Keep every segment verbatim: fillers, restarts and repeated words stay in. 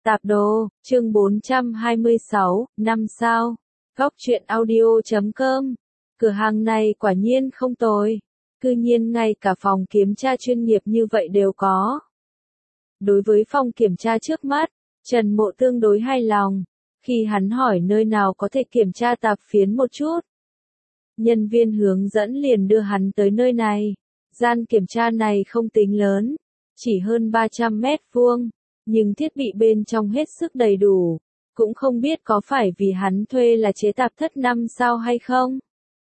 Tạp đồ, chương bốn trăm hai mươi sáu, năm sao. Góc truyện audio chấm com. Cửa hàng này quả nhiên không tồi. Cư nhiên ngay cả phòng kiểm tra chuyên nghiệp như vậy đều có. Đối với phòng kiểm tra trước mắt, Trần Mộ tương đối hài lòng. Khi hắn hỏi nơi nào có thể kiểm tra tạp phiến một chút, nhân viên hướng dẫn liền đưa hắn tới nơi này. Gian kiểm tra này không tính lớn, chỉ hơn ba trăm mét vuông. Nhưng thiết bị bên trong hết sức đầy đủ, cũng không biết có phải vì hắn thuê là chế tạp thất năm sao hay không.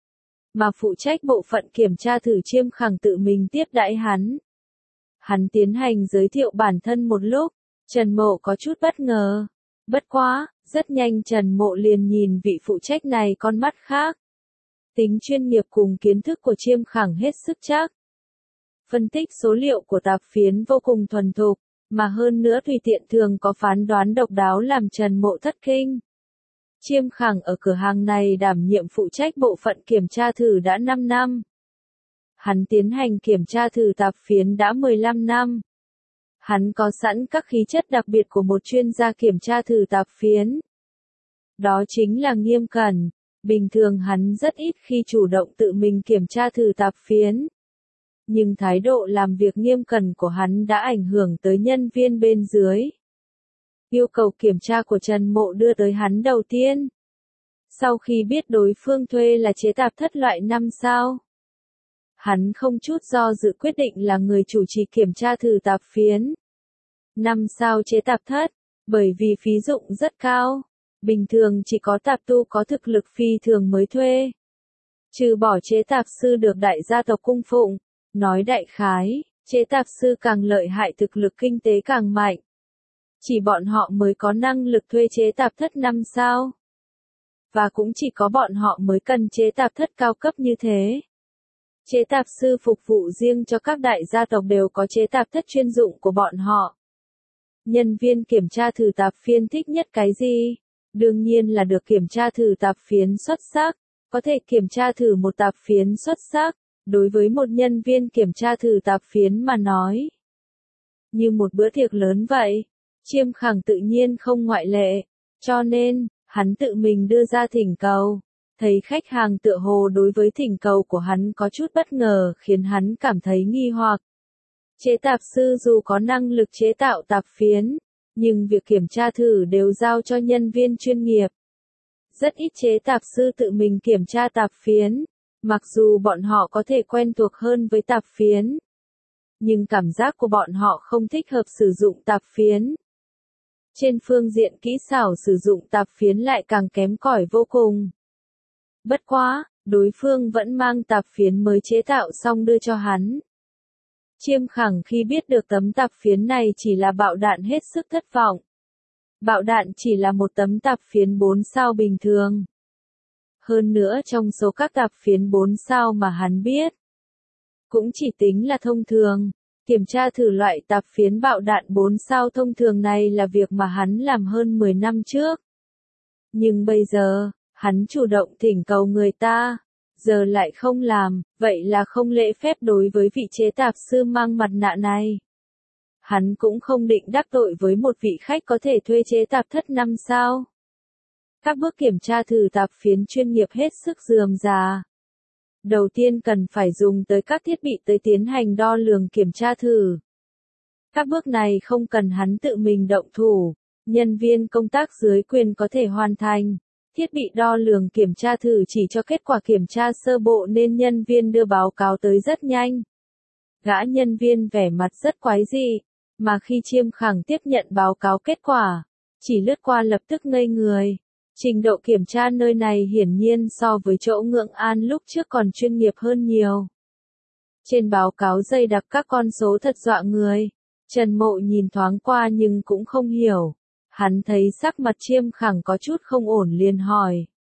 Mà phụ trách bộ phận kiểm tra thử Chiêm Khẳng tự mình tiếp đãi hắn. Hắn tiến hành giới thiệu bản thân một lúc, Trần Mộ có chút bất ngờ. Bất quá, rất nhanh Trần Mộ liền nhìn vị phụ trách này con mắt khác. Tính chuyên nghiệp cùng kiến thức của Chiêm Khẳng hết sức chắc. Phân tích số liệu của tạp phiến vô cùng thuần thục. Mà hơn nữa tùy tiện thường có phán đoán độc đáo làm Trần Mộ thất kinh. Chiêm Khẳng ở cửa hàng này đảm nhiệm phụ trách bộ phận kiểm tra thử đã năm năm. Hắn tiến hành kiểm tra thử tạp phiến đã mười lăm năm. Hắn có sẵn các khí chất đặc biệt của một chuyên gia kiểm tra thử tạp phiến. Đó chính là nghiêm cẩn. Bình thường hắn rất ít khi chủ động tự mình kiểm tra thử tạp phiến. Nhưng thái độ làm việc nghiêm cẩn của hắn đã ảnh hưởng tới nhân viên bên dưới. Yêu cầu kiểm tra của Trần Mộ đưa tới hắn đầu tiên. Sau khi biết đối phương thuê là chế tạp thất loại năm sao, hắn không chút do dự quyết định là người chủ trì kiểm tra thử tạp phiến. năm sao chế tạp thất, bởi vì phí dụng rất cao. Bình thường chỉ có tạp tu có thực lực phi thường mới thuê. Trừ bỏ chế tạp sư được đại gia tộc cung phụng. Nói đại khái, chế tạp sư càng lợi hại thực lực kinh tế càng mạnh. Chỉ bọn họ mới có năng lực thuê chế tạp thất năm sao. Và cũng chỉ có bọn họ mới cần chế tạp thất cao cấp như thế. Chế tạp sư phục vụ riêng cho các đại gia tộc đều có chế tạp thất chuyên dụng của bọn họ. Nhân viên kiểm tra thử tạp phiến thích nhất cái gì? Đương nhiên là được kiểm tra thử tạp phiến xuất sắc. Có thể kiểm tra thử một tạp phiến xuất sắc. Đối với một nhân viên kiểm tra thử tạp phiến mà nói, như một bữa tiệc lớn vậy, Chiêm Khẳng tự nhiên không ngoại lệ, cho nên, hắn tự mình đưa ra thỉnh cầu. Thấy khách hàng tựa hồ đối với thỉnh cầu của hắn có chút bất ngờ khiến hắn cảm thấy nghi hoặc. Chế tạp sư dù có năng lực chế tạo tạp phiến, nhưng việc kiểm tra thử đều giao cho nhân viên chuyên nghiệp. Rất ít chế tạp sư tự mình kiểm tra tạp phiến. Mặc dù bọn họ có thể quen thuộc hơn với tạp phiến, nhưng cảm giác của bọn họ không thích hợp sử dụng tạp phiến. Trên phương diện kỹ xảo sử dụng tạp phiến lại càng kém cỏi vô cùng. Bất quá, đối phương vẫn mang tạp phiến mới chế tạo xong đưa cho hắn. Chiêm Khẳng khi biết được tấm tạp phiến này chỉ là bạo đạn hết sức thất vọng. Bạo đạn chỉ là một tấm tạp phiến bốn sao bình thường. Hơn nữa trong số các tạp phiến bốn sao mà hắn biết, cũng chỉ tính là thông thường. Kiểm tra thử loại tạp phiến bạo đạn bốn sao thông thường này là việc mà hắn làm hơn mười năm trước. Nhưng bây giờ, hắn chủ động thỉnh cầu người ta, giờ lại không làm, vậy là không lễ phép đối với vị chế tạp sư mang mặt nạ này. Hắn cũng không định đắc tội với một vị khách có thể thuê chế tạp thất năm sao. Các bước kiểm tra thử tạp phiến chuyên nghiệp hết sức rườm rà. Đầu tiên cần phải dùng tới các thiết bị tới tiến hành đo lường kiểm tra thử. Các bước này không cần hắn tự mình động thủ, nhân viên công tác dưới quyền có thể hoàn thành. Thiết bị đo lường kiểm tra thử chỉ cho kết quả kiểm tra sơ bộ nên nhân viên đưa báo cáo tới rất nhanh. Gã nhân viên vẻ mặt rất quái dị, mà khi Chiêm Khẳng tiếp nhận báo cáo kết quả, chỉ lướt qua lập tức ngây người. Trình độ kiểm tra nơi này hiển nhiên so với chỗ Ngưỡng An lúc trước còn chuyên nghiệp hơn nhiều. Trên báo cáo dày đặc các con số thật dọa người. Trần Mộ nhìn thoáng qua nhưng cũng không hiểu. Hắn thấy sắc mặt Chiêm Khẳng có chút không ổn liền hỏi.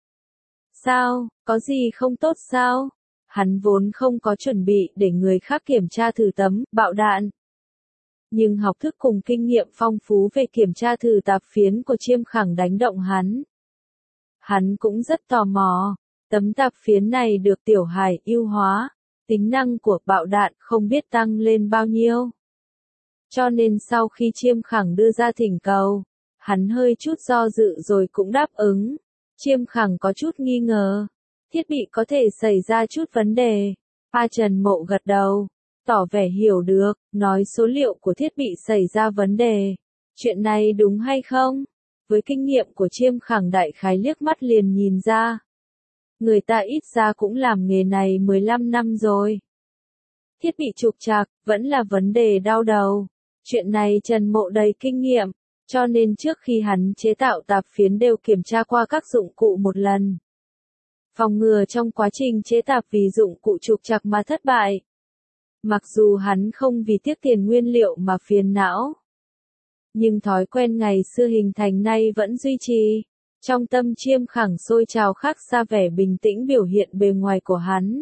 Sao, có gì không tốt sao? Hắn vốn không có chuẩn bị để người khác kiểm tra thử tấm bạo đạn. Nhưng học thức cùng kinh nghiệm phong phú về kiểm tra thử tạp phiến của Chiêm Khẳng đánh động hắn. Hắn cũng rất tò mò, tấm tạp phiến này được Tiểu Hải ưu hóa, tính năng của bạo đạn không biết tăng lên bao nhiêu. Cho nên sau khi Chiêm Khẳng đưa ra thỉnh cầu, Hắn hơi chút do dự rồi cũng đáp ứng. Chiêm Khẳng có chút nghi ngờ. Thiết bị có thể xảy ra chút vấn đề. A Trần Mộ gật đầu, tỏ vẻ hiểu được, nói số liệu của thiết bị xảy ra vấn đề. Chuyện này đúng hay không? Với kinh nghiệm của Chiêm Khẳng đại khái liếc mắt liền nhìn ra. Người ta ít ra cũng làm nghề này mười lăm năm rồi. Thiết bị trục trặc, vẫn là vấn đề đau đầu. Chuyện này Trần Mộ đầy kinh nghiệm, cho nên trước khi hắn chế tạo tạp phiến đều kiểm tra qua các dụng cụ một lần. Phòng ngừa trong quá trình chế tạp vì dụng cụ trục trặc mà thất bại. Mặc dù hắn không vì tiếc tiền nguyên liệu mà phiền não, nhưng thói quen ngày xưa hình thành nay vẫn duy trì. Trong tâm Chiêm Khẳng sôi trào khác xa vẻ bình tĩnh biểu hiện bề ngoài của hắn.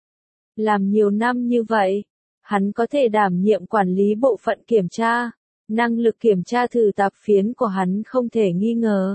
Làm nhiều năm như vậy, hắn có thể đảm nhiệm quản lý bộ phận kiểm tra. Năng lực kiểm tra thử tạp phiến của hắn không thể nghi ngờ.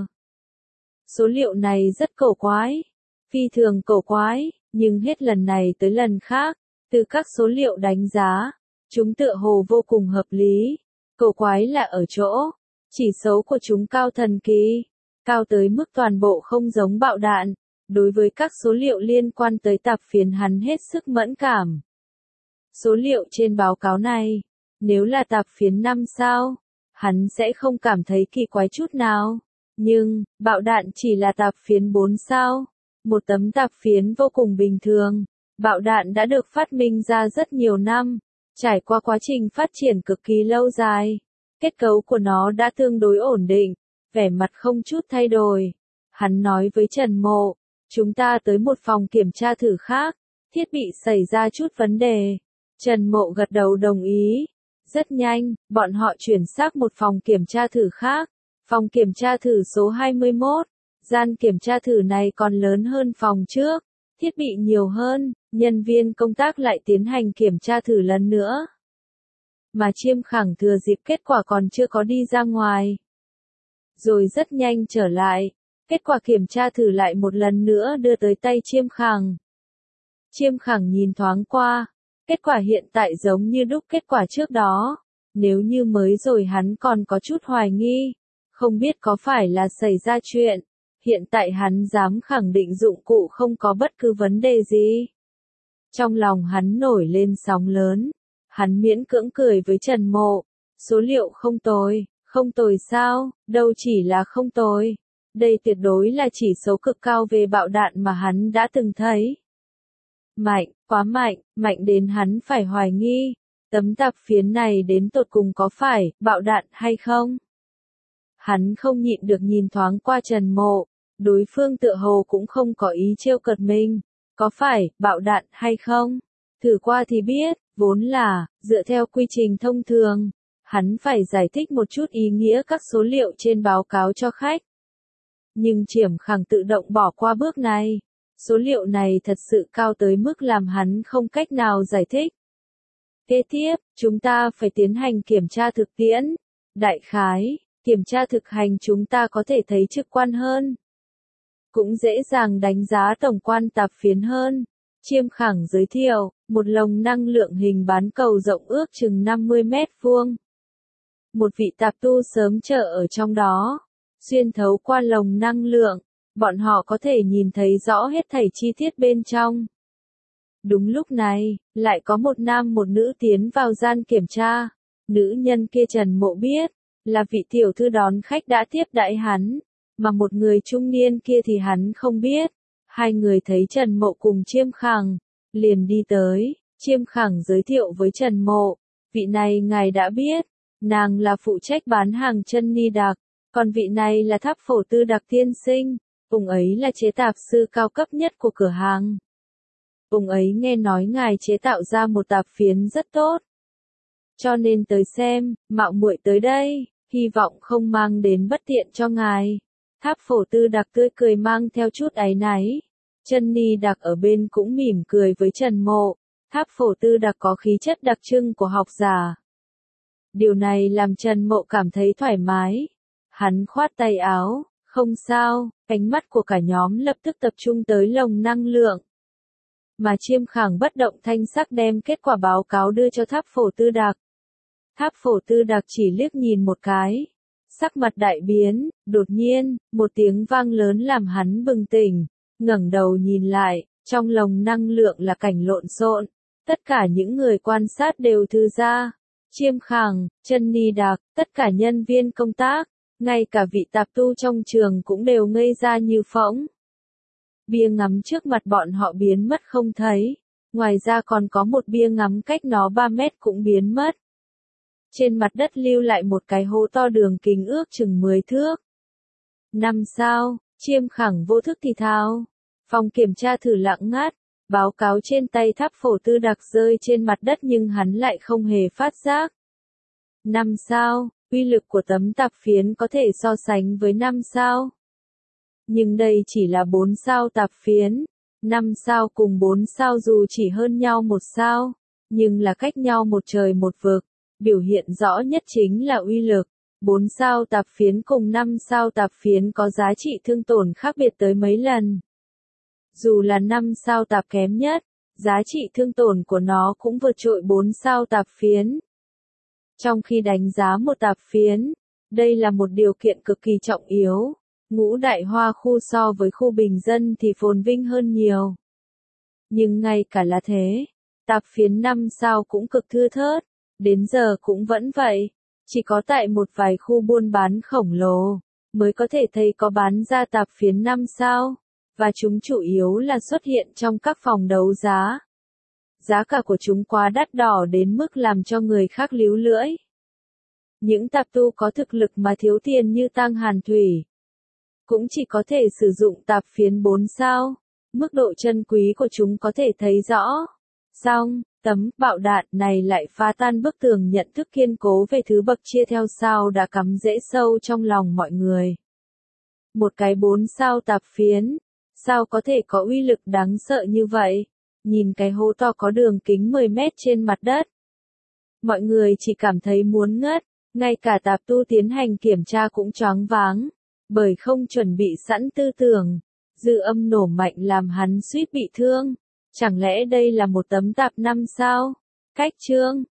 Số liệu này rất cổ quái, phi thường cổ quái, nhưng hết lần này tới lần khác, từ các số liệu đánh giá, chúng tựa hồ vô cùng hợp lý. Cổ quái là ở chỗ, chỉ số của chúng cao thần kỳ, cao tới mức toàn bộ không giống bạo đạn. Đối với các số liệu liên quan tới tạp phiến hắn hết sức mẫn cảm. Số liệu trên báo cáo này, nếu là tạp phiến năm sao, hắn sẽ không cảm thấy kỳ quái chút nào. Nhưng, bạo đạn chỉ là tạp phiến bốn sao. Một tấm tạp phiến vô cùng bình thường. Bạo đạn đã được phát minh ra rất nhiều năm, trải qua quá trình phát triển cực kỳ lâu dài. Kết cấu của nó đã tương đối ổn định, vẻ mặt không chút thay đổi. Hắn nói với Trần Mộ, chúng ta tới một phòng kiểm tra thử khác, thiết bị xảy ra chút vấn đề. Trần Mộ gật đầu đồng ý. Rất nhanh, bọn họ chuyển sang một phòng kiểm tra thử khác. Phòng kiểm tra thử số hai mươi mốt. Gian kiểm tra thử này còn lớn hơn phòng trước. Thiết bị nhiều hơn, nhân viên công tác lại tiến hành kiểm tra thử lần nữa. Mà Chiêm Khẳng thừa dịp kết quả còn chưa có đi ra ngoài. Rồi rất nhanh trở lại. Kết quả kiểm tra thử lại một lần nữa đưa tới tay Chiêm Khẳng. Chiêm Khẳng nhìn thoáng qua. Kết quả hiện tại giống như đúc kết quả trước đó. Nếu như mới rồi hắn còn có chút hoài nghi. Không biết có phải là xảy ra chuyện. Hiện tại hắn dám khẳng định dụng cụ không có bất cứ vấn đề gì. Trong lòng hắn nổi lên sóng lớn. Hắn miễn cưỡng cười với Trần Mộ. Số liệu không tồi, không tồi sao, đâu chỉ là không tồi. Đây tuyệt đối là chỉ số cực cao về bạo đạn mà hắn đã từng thấy. Mạnh, quá mạnh, mạnh đến hắn phải hoài nghi. Tấm tạp phiến này đến tột cùng có phải bạo đạn hay không? Hắn không nhịn được nhìn thoáng qua Trần Mộ. Đối phương tựa hồ cũng không có ý trêu cợt mình. Có phải bạo đạn hay không? Thử qua thì biết, vốn là, dựa theo quy trình thông thường. Hắn phải giải thích một chút ý nghĩa các số liệu trên báo cáo cho khách. Nhưng Chiêm Khẳng tự động bỏ qua bước này. Số liệu này thật sự cao tới mức làm hắn không cách nào giải thích. Kế tiếp, chúng ta phải tiến hành kiểm tra thực tiễn. Đại khái, kiểm tra thực hành chúng ta có thể thấy trực quan hơn. Cũng dễ dàng đánh giá tổng quan tạp phiến hơn. Chiêm Khẳng giới thiệu, một lồng năng lượng hình bán cầu rộng ước chừng năm mươi mét vuông. Một vị tạp tu sớm chờ ở trong đó. Xuyên thấu qua lồng năng lượng, bọn họ có thể nhìn thấy rõ hết thảy chi tiết bên trong. Đúng lúc này, lại có một nam một nữ tiến vào gian kiểm tra. Nữ nhân kia Trần Mộ biết, là vị tiểu thư đón khách đã tiếp đãi hắn, mà một người trung niên kia thì hắn không biết. Hai người thấy Trần Mộ cùng Chiêm Khẳng, liền đi tới. Chiêm Khẳng giới thiệu với Trần Mộ, vị này ngài đã biết, nàng là phụ trách bán hàng chân ni đặc, còn vị này là Tháp Phổ Tư Đặc tiên sinh, ông ấy là chế tạp sư cao cấp nhất của cửa hàng. Ông ấy nghe nói ngài chế tạo ra một tạp phiến rất tốt, cho nên tới xem, mạo muội tới đây, hy vọng không mang đến bất tiện cho ngài. Tháp Phổ Tư Đặc tươi cười mang theo chút áy náy. Chân ni đặc ở bên cũng mỉm cười với Trần Mộ. Tháp Phổ Tư Đặc có khí chất đặc trưng của học giả. Điều này làm Trần Mộ cảm thấy thoải mái. Hắn khoát tay áo, không sao, ánh mắt của cả nhóm lập tức tập trung tới lồng năng lượng. Mà Chiêm Khẳng bất động thanh sắc đem kết quả báo cáo đưa cho Tháp Phổ Tư Đặc. Tháp Phổ Tư Đặc chỉ liếc nhìn một cái, Sắc mặt đại biến, đột nhiên, một tiếng vang lớn làm hắn bừng tỉnh, ngẩng đầu nhìn lại, trong lồng năng lượng là cảnh lộn xộn, tất cả những người quan sát đều thư ra. Chiêm Khang, Chân Ni Đạc, tất cả nhân viên công tác, ngay cả vị tạp tu trong trường cũng đều ngây ra như phỗng. Bia ngắm trước mặt bọn họ biến mất không thấy, ngoài ra còn có một bia ngắm cách nó ba mét cũng biến mất. Trên mặt đất lưu lại một cái hố to đường kính ước chừng mười thước. Năm sao, Chiêm Khang vô thức thì thào. Phòng kiểm tra thử lặng ngắt, báo cáo trên tay Tháp Phổ Tư Đặc rơi trên mặt đất nhưng hắn lại không hề phát giác. Năm sao, uy lực của tấm tạp phiến có thể so sánh với năm sao. Nhưng đây chỉ là bốn sao tạp phiến, năm sao cùng bốn sao dù chỉ hơn nhau một sao, nhưng là cách nhau một trời một vực, biểu hiện rõ nhất chính là uy lực. Bốn sao tạp phiến cùng năm sao tạp phiến có giá trị thương tổn khác biệt tới mấy lần. Dù là năm sao tạp kém nhất, giá trị thương tổn của nó cũng vượt trội bốn sao tạp phiến. Trong khi đánh giá một tạp phiến, đây là một điều kiện cực kỳ trọng yếu. Ngũ đại hoa khu so với khu bình dân thì phồn vinh hơn nhiều. Nhưng ngay cả là thế, tạp phiến năm sao cũng cực thưa thớt, đến giờ cũng vẫn vậy. Chỉ có tại một vài khu buôn bán khổng lồ, mới có thể thấy có bán ra tạp phiến năm sao, và chúng chủ yếu là xuất hiện trong các phòng đấu giá. Giá cả của chúng quá đắt đỏ đến mức làm cho người khác líu lưỡi. Những tạp tu có thực lực mà thiếu tiền như Tăng Hàn Thủy, cũng chỉ có thể sử dụng tạp phiến bốn sao, mức độ chân quý của chúng có thể thấy rõ. Xong, tấm bạo đạn này lại phá tan bức tường nhận thức kiên cố về thứ bậc chia theo sao đã cắm rễ sâu trong lòng mọi người. Một cái bốn sao tạp phiến, sao có thể có uy lực đáng sợ như vậy? Nhìn cái hố to có đường kính mười mét trên mặt đất. Mọi người chỉ cảm thấy muốn ngất, ngay cả tạp tu tiến hành kiểm tra cũng choáng váng, bởi không chuẩn bị sẵn tư tưởng. Dư âm nổ mạnh làm hắn suýt bị thương. Chẳng lẽ đây là một tấm tạp năm sao? Cách chương